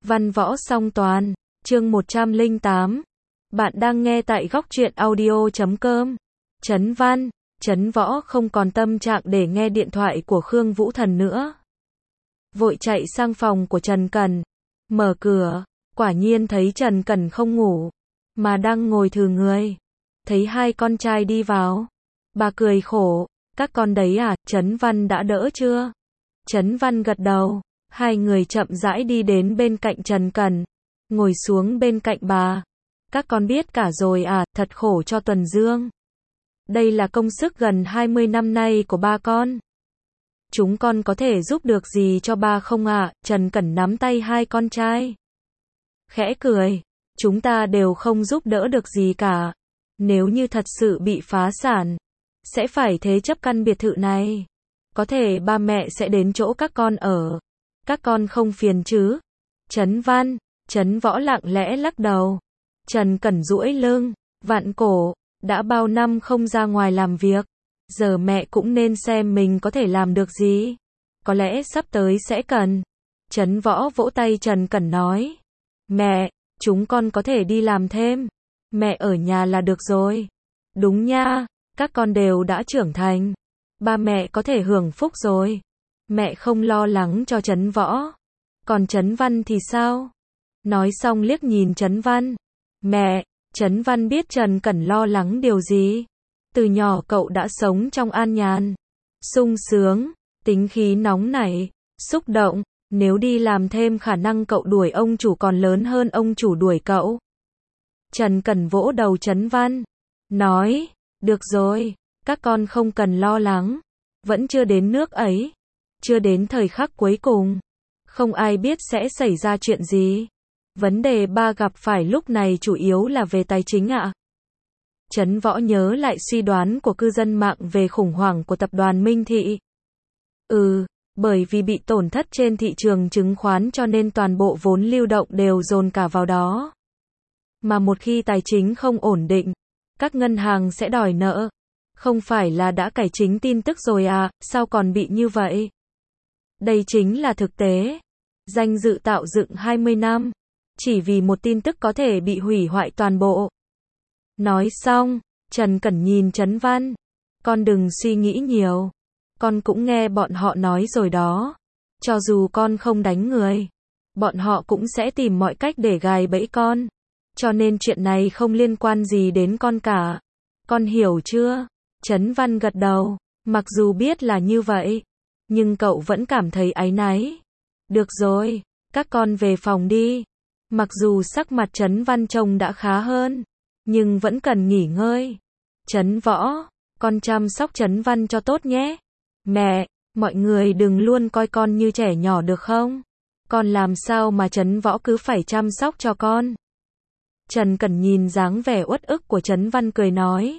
Văn võ song toàn, chương 108. Bạn đang nghe tại góc truyện audio.com. Trấn Võ không còn tâm trạng để nghe điện thoại của Khương Vũ Thần nữa. Vội chạy sang phòng của Trần Cẩn, mở cửa, quả nhiên thấy Trần Cẩn không ngủ, mà đang ngồi thừ người. Thấy hai con trai đi vào, bà cười khổ, các con đấy à, Trấn Văn đã đỡ chưa? Trấn Văn gật đầu, hai người chậm rãi đi đến bên cạnh Trần Cẩn, ngồi xuống bên cạnh bà. Các con biết cả rồi à, thật khổ cho Tuần Dương. Đây là công sức gần 20 năm nay của ba con. Chúng con có thể giúp được gì cho ba không ạ? Trần Cẩn nắm tay hai con trai, khẽ cười, chúng ta đều không giúp đỡ được gì cả. Nếu như thật sự bị phá sản, sẽ phải thế chấp căn biệt thự này. Có thể ba mẹ sẽ đến chỗ các con ở. Các con không phiền chứ? Trấn Võ lặng lẽ lắc đầu. Trần Cẩn duỗi lưng, vặn cổ, đã bao năm không ra ngoài làm việc, giờ mẹ cũng nên xem mình có thể làm được gì. Có lẽ sắp tới sẽ cần. Trấn Võ vỗ tay Trần Cẩn nói, mẹ, chúng con có thể đi làm thêm. Mẹ ở nhà là được rồi. Đúng nha, các con đều đã trưởng thành. Ba mẹ có thể hưởng phúc rồi. Mẹ không lo lắng cho Trấn Võ. Còn Trấn Văn thì sao? Nói xong liếc nhìn Trấn Văn. Mẹ, Trấn Văn biết Trần Cẩn lo lắng điều gì. Từ nhỏ cậu đã sống trong an nhàn, sung sướng, tính khí nóng nảy, xúc động. Nếu đi làm thêm khả năng cậu đuổi ông chủ còn lớn hơn ông chủ đuổi cậu. Trần Cẩn vỗ đầu Trấn Văn, nói, được rồi, các con không cần lo lắng. Vẫn chưa đến nước ấy. Chưa đến thời khắc cuối cùng. Không ai biết sẽ xảy ra chuyện gì. Vấn đề ba gặp phải lúc này chủ yếu là về tài chính ạ. Trấn Võ nhớ lại suy đoán của cư dân mạng về khủng hoảng của tập đoàn Minh Thị. Bởi vì bị tổn thất trên thị trường chứng khoán cho nên toàn bộ vốn lưu động đều dồn cả vào đó. Mà một khi tài chính không ổn định, các ngân hàng sẽ đòi nợ. Không phải là đã cải chính tin tức rồi à, sao còn bị như vậy? Đây chính là thực tế. Danh dự tạo dựng 20 năm, chỉ vì một tin tức có thể bị hủy hoại toàn bộ. Nói xong, Trần Cẩn nhìn Trấn Văn. Con đừng suy nghĩ nhiều. Con cũng nghe bọn họ nói rồi đó. Cho dù con không đánh người, bọn họ cũng sẽ tìm mọi cách để gài bẫy con. Cho nên chuyện này không liên quan gì đến con cả. Con hiểu chưa? Trấn Văn gật đầu. Mặc dù biết là như vậy, nhưng cậu vẫn cảm thấy áy náy. Được rồi, các con về phòng đi. Mặc dù sắc mặt Trấn Văn trông đã khá hơn, nhưng vẫn cần nghỉ ngơi. Trấn Võ, con chăm sóc Trấn Văn cho tốt nhé. Mẹ, mọi người đừng luôn coi con như trẻ nhỏ được không? Con làm sao mà Trấn Võ cứ phải chăm sóc cho con? Trần Cẩn nhìn dáng vẻ uất ức của Trấn Văn cười nói.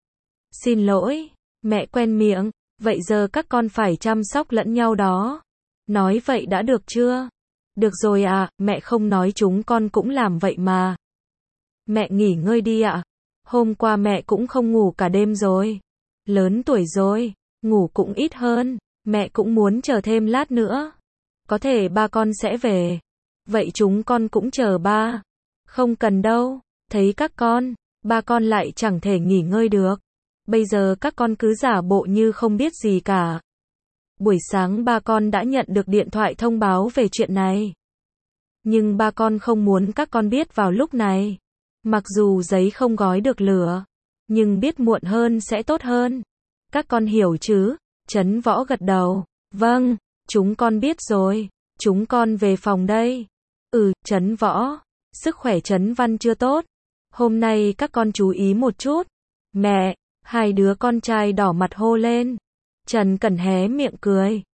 Xin lỗi, mẹ quen miệng, vậy giờ các con phải chăm sóc lẫn nhau đó. Nói vậy đã được chưa? Được rồi ạ, mẹ không nói chúng con cũng làm vậy mà. Mẹ nghỉ ngơi đi ạ. Hôm qua mẹ cũng không ngủ cả đêm rồi. Lớn tuổi rồi, ngủ cũng ít hơn, mẹ cũng muốn chờ thêm lát nữa. Có thể ba con sẽ về. Vậy chúng con cũng chờ ba. Không cần đâu, thấy các con, ba con lại chẳng thể nghỉ ngơi được. Bây giờ các con cứ giả bộ như không biết gì cả. Buổi sáng ba con đã nhận được điện thoại thông báo về chuyện này. Nhưng ba con không muốn các con biết vào lúc này. Mặc dù giấy không gói được lửa, nhưng biết muộn hơn sẽ tốt hơn. Các con hiểu chứ? Trấn Võ gật đầu. Vâng, chúng con biết rồi. Chúng con về phòng đây. Trấn Võ, sức khỏe Trấn Văn chưa tốt. Hôm nay các con chú ý một chút. Mẹ, hai đứa con trai đỏ mặt hô lên. Trần Cẩn hé miệng cười.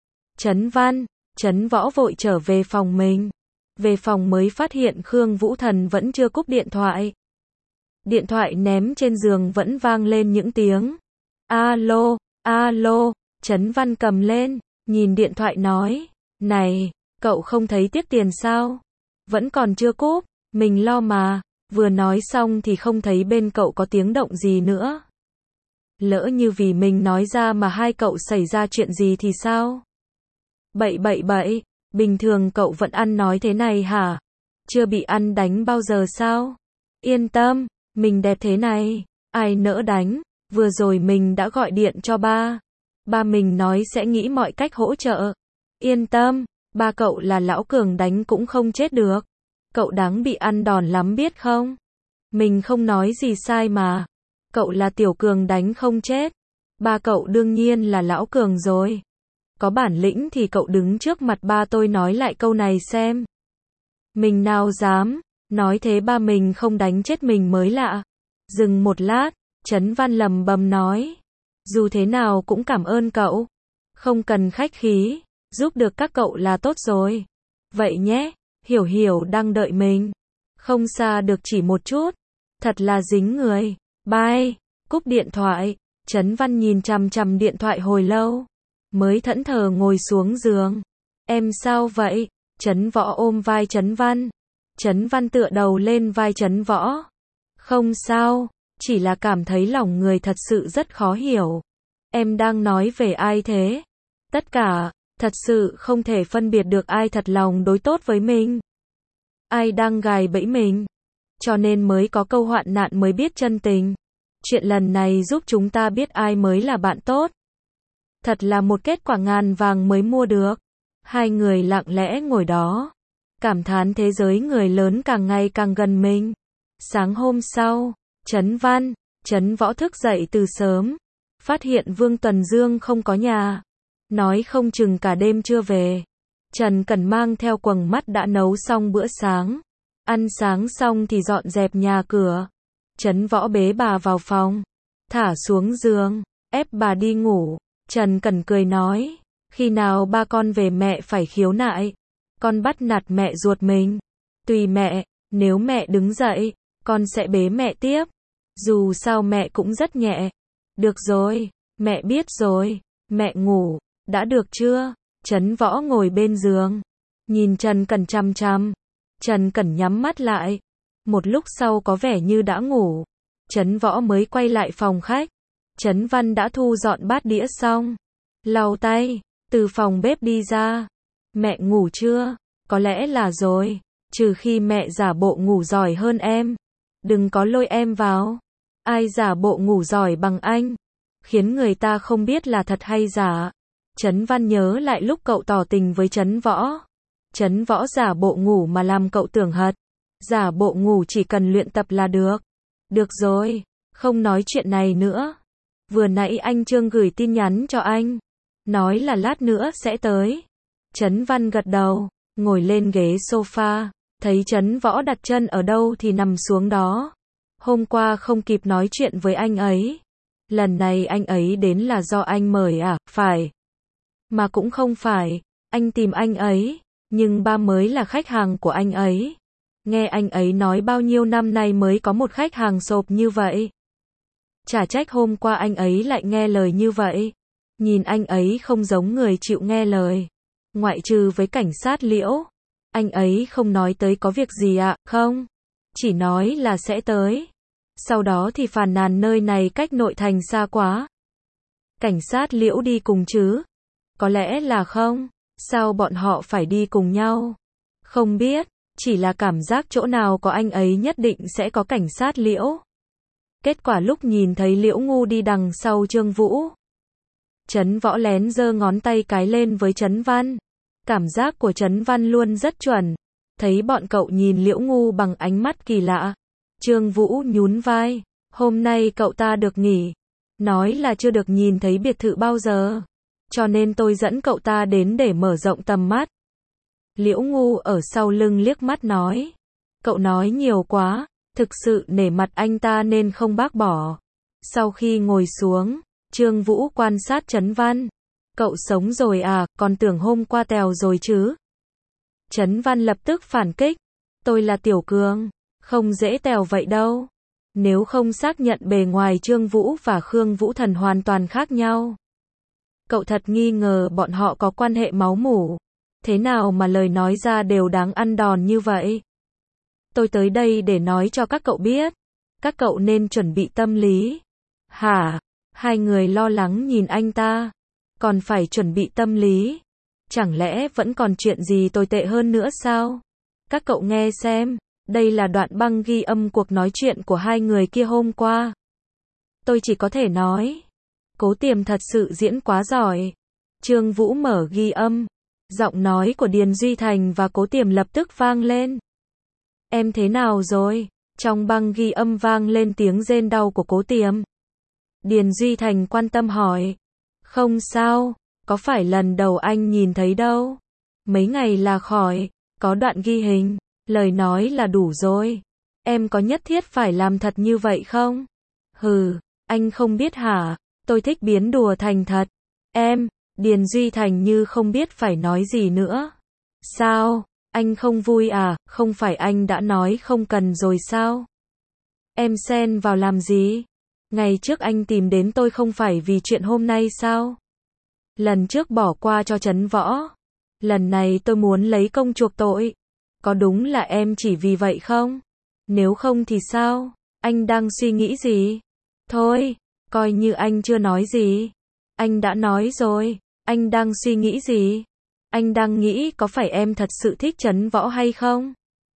Trấn Võ vội trở về phòng mình. Về phòng mới phát hiện Khương Vũ Thần vẫn chưa cúp điện thoại. Điện thoại ném trên giường vẫn vang lên những tiếng. Alo, Trấn Văn cầm lên, nhìn điện thoại nói. Này, cậu không thấy tiếc tiền sao? Vẫn còn chưa cúp, mình lo mà. Vừa nói xong thì không thấy bên cậu có tiếng động gì nữa. Lỡ như vì mình nói ra mà hai cậu xảy ra chuyện gì thì sao? Bậy, bình thường cậu vẫn ăn nói thế này hả? Chưa bị ăn đánh bao giờ sao? Yên tâm, mình đẹp thế này, ai nỡ đánh, vừa rồi mình đã gọi điện cho ba. Ba mình nói sẽ nghĩ mọi cách hỗ trợ. Yên tâm, ba cậu là lão cường đánh cũng không chết được. Cậu đáng bị ăn đòn lắm biết không? Mình không nói gì sai mà. Cậu là tiểu cường đánh không chết. Ba cậu đương nhiên là lão cường rồi. Có bản lĩnh thì cậu đứng trước mặt ba tôi nói lại câu này xem. Mình nào dám, nói thế ba mình không đánh chết mình mới lạ. Dừng một lát, Trấn Văn lầm bầm nói. Dù thế nào cũng cảm ơn cậu. Không cần khách khí, giúp được các cậu là tốt rồi. Vậy nhé, Hiểu Hiểu đang đợi mình. Không xa được chỉ một chút. Thật là dính người. Bye. Cúp điện thoại. Trấn Văn nhìn chằm chằm điện thoại hồi lâu. Mới thẫn thờ ngồi xuống giường. Em sao vậy? Trấn Võ ôm vai Trấn Văn. Trấn Văn tựa đầu lên vai Trấn Võ. Không sao, chỉ là cảm thấy lòng người thật sự rất khó hiểu. Em đang nói về ai thế? Tất cả, thật sự không thể phân biệt được ai thật lòng đối tốt với mình. Ai đang gài bẫy mình. Cho nên mới có câu hoạn nạn mới biết chân tình. Chuyện lần này giúp chúng ta biết ai mới là bạn tốt. Thật là một kết quả ngàn vàng mới mua được. Hai người lặng lẽ ngồi đó. Cảm thán thế giới người lớn càng ngày càng gần mình. Sáng hôm sau, Trấn Văn, Trấn Võ thức dậy từ sớm. Phát hiện Vương Tuần Dương không có nhà. Nói không chừng cả đêm chưa về. Trần Cẩn mang theo quầng mắt đã nấu xong bữa sáng. Ăn sáng xong thì dọn dẹp nhà cửa. Trấn Võ bế bà vào phòng. Thả xuống giường, ép bà đi ngủ. Trần Cẩn cười nói. Khi nào ba con về mẹ phải khiếu nại. Con bắt nạt mẹ ruột mình. Tùy mẹ, nếu mẹ đứng dậy, con sẽ bế mẹ tiếp. Dù sao mẹ cũng rất nhẹ. Được rồi, mẹ biết rồi. Mẹ ngủ, đã được chưa? Trấn Võ ngồi bên giường. Nhìn Trần Cẩn chằm chằm. Trần Cẩn nhắm mắt lại. Một lúc sau có vẻ như đã ngủ. Trấn Võ mới quay lại phòng khách. Trấn Văn đã thu dọn bát đĩa xong. Lau tay, từ phòng bếp đi ra. Mẹ ngủ chưa? Có lẽ là rồi. Trừ khi mẹ giả bộ ngủ giỏi hơn em. Đừng có lôi em vào. Ai giả bộ ngủ giỏi bằng anh? Khiến người ta không biết là thật hay giả. Trấn Văn nhớ lại lúc cậu tỏ tình với Trấn Võ. Trấn Võ giả bộ ngủ mà làm cậu tưởng hật. Giả bộ ngủ chỉ cần luyện tập là được. Được rồi, không nói chuyện này nữa. Vừa nãy anh Trương gửi tin nhắn cho anh. Nói là lát nữa sẽ tới. Trấn Văn gật đầu, ngồi lên ghế sofa. Thấy Trấn Võ đặt chân ở đâu thì nằm xuống đó. Hôm qua không kịp nói chuyện với anh ấy. Lần này anh ấy đến là do anh mời à? Phải. Mà cũng không phải. Anh tìm anh ấy. Nhưng ba mới là khách hàng của anh ấy. Nghe anh ấy nói bao nhiêu năm nay mới có một khách hàng sộp như vậy. Chả trách hôm qua anh ấy lại nghe lời như vậy. Nhìn anh ấy không giống người chịu nghe lời. Ngoại trừ với cảnh sát Liễu. Anh ấy không nói tới có việc gì ạ, không? Chỉ nói là sẽ tới. Sau đó thì phàn nàn nơi này cách nội thành xa quá. Cảnh sát Liễu đi cùng chứ? Có lẽ là không. Sao bọn họ phải đi cùng nhau? Không biết, chỉ là cảm giác chỗ nào có anh ấy nhất định sẽ có cảnh sát Liễu. Kết quả lúc nhìn thấy Liễu Ngu đi đằng sau Trương Vũ. Trấn Võ lén giơ ngón tay cái lên với Trấn Văn. Cảm giác của Trấn Văn luôn rất chuẩn. Thấy bọn cậu nhìn Liễu Ngu bằng ánh mắt kỳ lạ. Trương Vũ nhún vai. Hôm nay cậu ta được nghỉ. Nói là chưa được nhìn thấy biệt thự bao giờ. Cho nên tôi dẫn cậu ta đến để mở rộng tầm mắt. Liễu Ngu ở sau lưng liếc mắt nói. Cậu nói nhiều quá. Thực sự nể mặt anh ta nên không bác bỏ. Sau khi ngồi xuống, Trương Vũ quan sát Trấn Văn. Cậu sống rồi à, còn tưởng hôm qua tèo rồi chứ. Trấn Văn lập tức phản kích. Tôi là Tiểu Cường, không dễ tèo vậy đâu. Nếu không xác nhận bề ngoài Trương Vũ và Khương Vũ Thần hoàn toàn khác nhau. Cậu thật nghi ngờ bọn họ có quan hệ máu mủ. Thế nào mà lời nói ra đều đáng ăn đòn như vậy? Tôi tới đây để nói cho các cậu biết. Các cậu nên chuẩn bị tâm lý. Hả? Hai người lo lắng nhìn anh ta. Còn phải chuẩn bị tâm lý. Chẳng lẽ vẫn còn chuyện gì tồi tệ hơn nữa sao? Các cậu nghe xem, đây là đoạn băng ghi âm cuộc nói chuyện của hai người kia hôm qua. Tôi chỉ có thể nói, Cố Tiềm thật sự diễn quá giỏi. Trương Vũ mở ghi âm, giọng nói của Điền Duy Thành và Cố Tiềm lập tức vang lên. Em thế nào rồi? Trong băng ghi âm vang lên tiếng rên đau của Cố Tiềm. Điền Duy Thành quan tâm hỏi. Không sao, có phải lần đầu anh nhìn thấy đâu. Mấy ngày là khỏi, có đoạn ghi hình, lời nói là đủ rồi. Em có nhất thiết phải làm thật như vậy không? Hừ, anh không biết hả, tôi thích biến đùa thành thật. Em, Điền Duy Thành như không biết phải nói gì nữa. Sao, anh không vui à, không phải anh đã nói không cần rồi sao? Em xen vào làm gì? Ngày trước anh tìm đến tôi không phải vì chuyện hôm nay sao? Lần trước bỏ qua cho Trấn Võ. Lần này tôi muốn lấy công chuộc tội. Có đúng là em chỉ vì vậy không? Nếu không thì sao? Anh đang suy nghĩ gì? Thôi, coi như anh chưa nói gì. Anh đã nói rồi, anh đang suy nghĩ gì? Anh đang nghĩ có phải em thật sự thích Trấn Võ hay không?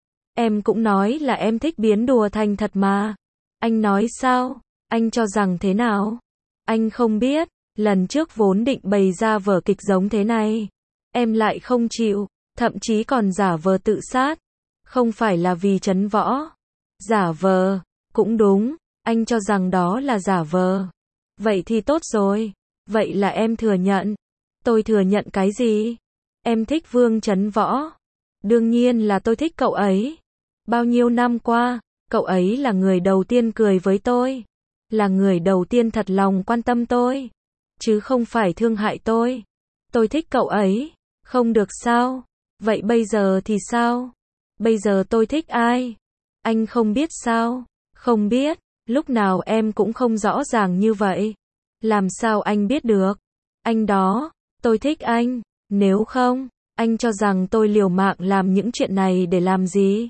Em cũng nói là em thích biến đùa thành thật mà. Anh nói sao? Anh cho rằng thế nào? Anh không biết, lần trước vốn định bày ra vở kịch giống thế này. Em lại không chịu, thậm chí còn giả vờ tự sát. Không phải là vì Trấn Võ. Giả vờ, cũng đúng, anh cho rằng đó là giả vờ. Vậy thì tốt rồi, vậy là em thừa nhận. Tôi thừa nhận cái gì? Em thích Vương Trấn Võ. Đương nhiên là tôi thích cậu ấy. Bao nhiêu năm qua, cậu ấy là người đầu tiên cười với tôi. Là người đầu tiên thật lòng quan tâm tôi. Chứ không phải thương hại tôi. Tôi thích cậu ấy. Không được sao? Vậy bây giờ thì sao? Bây giờ tôi thích ai? Anh không biết sao? Không biết, lúc nào em cũng không rõ ràng như vậy. Làm sao anh biết được? Anh đó, tôi thích anh. Nếu không, anh cho rằng tôi liều mạng làm những chuyện này để làm gì?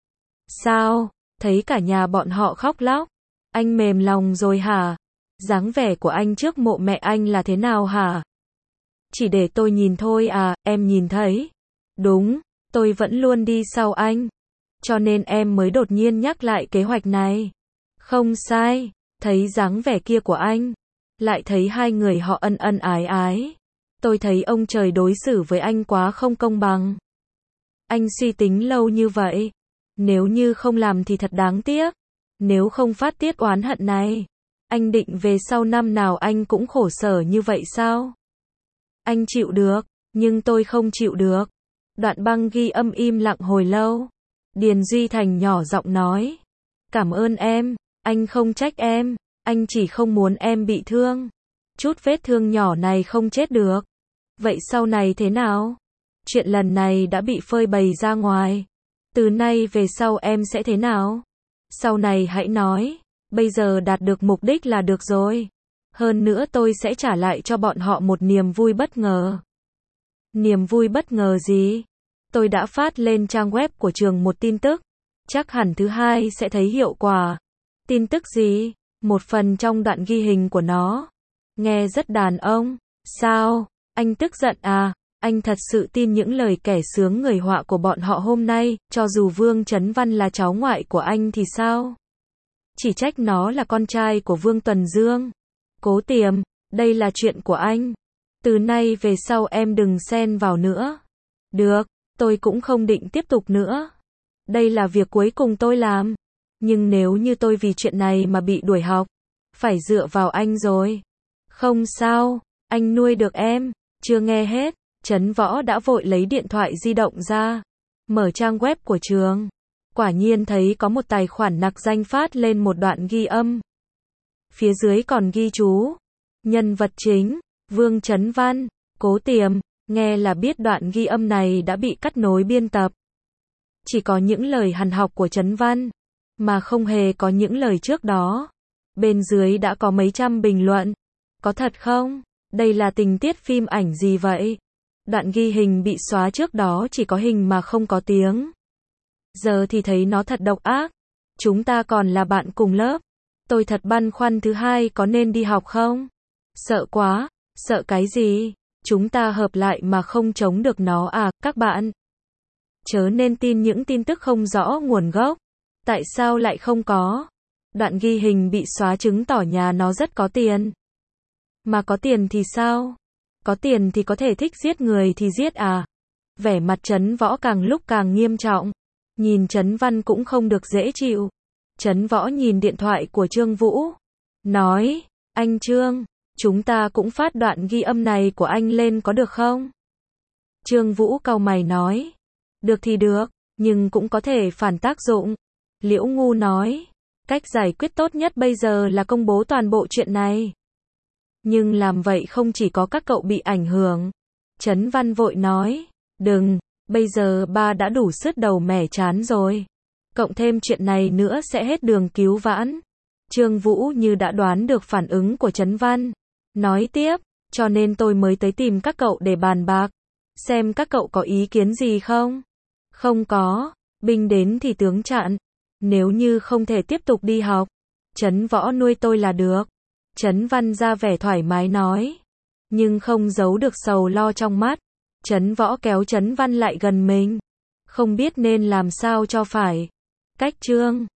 Sao? Thấy cả nhà bọn họ khóc lóc. Anh mềm lòng rồi hả? Dáng vẻ của anh trước mộ mẹ anh là thế nào hả? Chỉ để tôi nhìn thôi à, em nhìn thấy. Đúng, tôi vẫn luôn đi sau anh. Cho nên em mới đột nhiên nhắc lại kế hoạch này. Không sai, thấy dáng vẻ kia của anh. Lại thấy hai người họ ân ân ái ái. Tôi thấy ông trời đối xử với anh quá không công bằng. Anh suy tính lâu như vậy. Nếu như không làm thì thật đáng tiếc. Nếu không phát tiết oán hận này. Anh định về sau năm nào anh cũng khổ sở như vậy sao? Anh chịu được, nhưng tôi không chịu được. Đoạn băng ghi âm im lặng hồi lâu. Điền Duy Thành nhỏ giọng nói. Cảm ơn em, anh không trách em, anh chỉ không muốn em bị thương. Chút vết thương nhỏ này không chết được. Vậy sau này thế nào? Chuyện lần này đã bị phơi bày ra ngoài. Từ nay về sau em sẽ thế nào? Sau này hãy nói, bây giờ đạt được mục đích là được rồi. Hơn nữa tôi sẽ trả lại cho bọn họ một niềm vui bất ngờ. Niềm vui bất ngờ gì? Tôi đã phát lên trang web của trường một tin tức. Chắc hẳn thứ hai sẽ thấy hiệu quả. Tin tức gì? Một phần trong đoạn ghi hình của nó. Nghe rất đàn ông. Sao? Anh tức giận à? Anh thật sự tin những lời kẻ sướng người họa của bọn họ hôm nay, cho dù Vương Trấn Văn là cháu ngoại của anh thì sao? Chỉ trách nó là con trai của Vương Tuần Dương. Cố Tiềm, đây là chuyện của anh. Từ nay về sau em đừng xen vào nữa. Được, tôi cũng không định tiếp tục nữa. Đây là việc cuối cùng tôi làm. Nhưng nếu như tôi vì chuyện này mà bị đuổi học, phải dựa vào anh rồi. Không sao, anh nuôi được em. Chưa nghe hết, Trấn Võ đã vội lấy điện thoại di động ra. Mở trang web của trường. Quả nhiên thấy có một tài khoản nặc danh phát lên một đoạn ghi âm. Phía dưới còn ghi chú. Nhân vật chính, Vương Trấn Văn, Cố Tiềm, nghe là biết đoạn ghi âm này đã bị cắt nối biên tập. Chỉ có những lời hằn học của Trấn Văn, mà không hề có những lời trước đó. Bên dưới đã có mấy trăm bình luận. Có thật không? Đây là tình tiết phim ảnh gì vậy? Đoạn ghi hình bị xóa trước đó chỉ có hình mà không có tiếng. Giờ thì thấy nó thật độc ác. Chúng ta còn là bạn cùng lớp. Tôi thật băn khoăn thứ hai có nên đi học không? Sợ quá, sợ cái gì? Chúng ta hợp lại mà không chống được nó à, các bạn? chớ nên tin những tin tức không rõ nguồn gốc. Tại sao lại không có? Đoạn ghi hình bị xóa chứng tỏ nhà nó rất có tiền. Mà có tiền thì sao? Có tiền thì có thể thích giết người thì giết à? Vẻ mặt Trấn Võ càng lúc càng nghiêm trọng. Nhìn Trấn Văn cũng không được dễ chịu. Trấn Võ nhìn điện thoại của Trương Vũ. Nói, anh Trương, chúng ta cũng phát đoạn ghi âm này của anh lên có được không? Trương Vũ cau mày nói. Được thì được, nhưng cũng có thể phản tác dụng. Liễu Ngu nói. Cách giải quyết tốt nhất bây giờ là công bố toàn bộ chuyện này. Nhưng làm vậy không chỉ có các cậu bị ảnh hưởng. Trấn Văn vội nói. Đừng, bây giờ ba đã đủ sứt đầu mẻ chán rồi. Cộng thêm chuyện này nữa sẽ hết đường cứu vãn. Trương Vũ như đã đoán được phản ứng của Trấn Văn. Nói tiếp, cho nên tôi mới tới tìm các cậu để bàn bạc. Xem các cậu có ý kiến gì không? Không có, binh đến thì tướng chặn. Nếu như không thể tiếp tục đi học, Trấn Võ nuôi tôi là được. Trấn Văn ra vẻ thoải mái nói. Nhưng không giấu được sầu lo trong mắt. Trấn Võ kéo Trấn Văn lại gần mình. Không biết nên làm sao cho phải. Cách Trương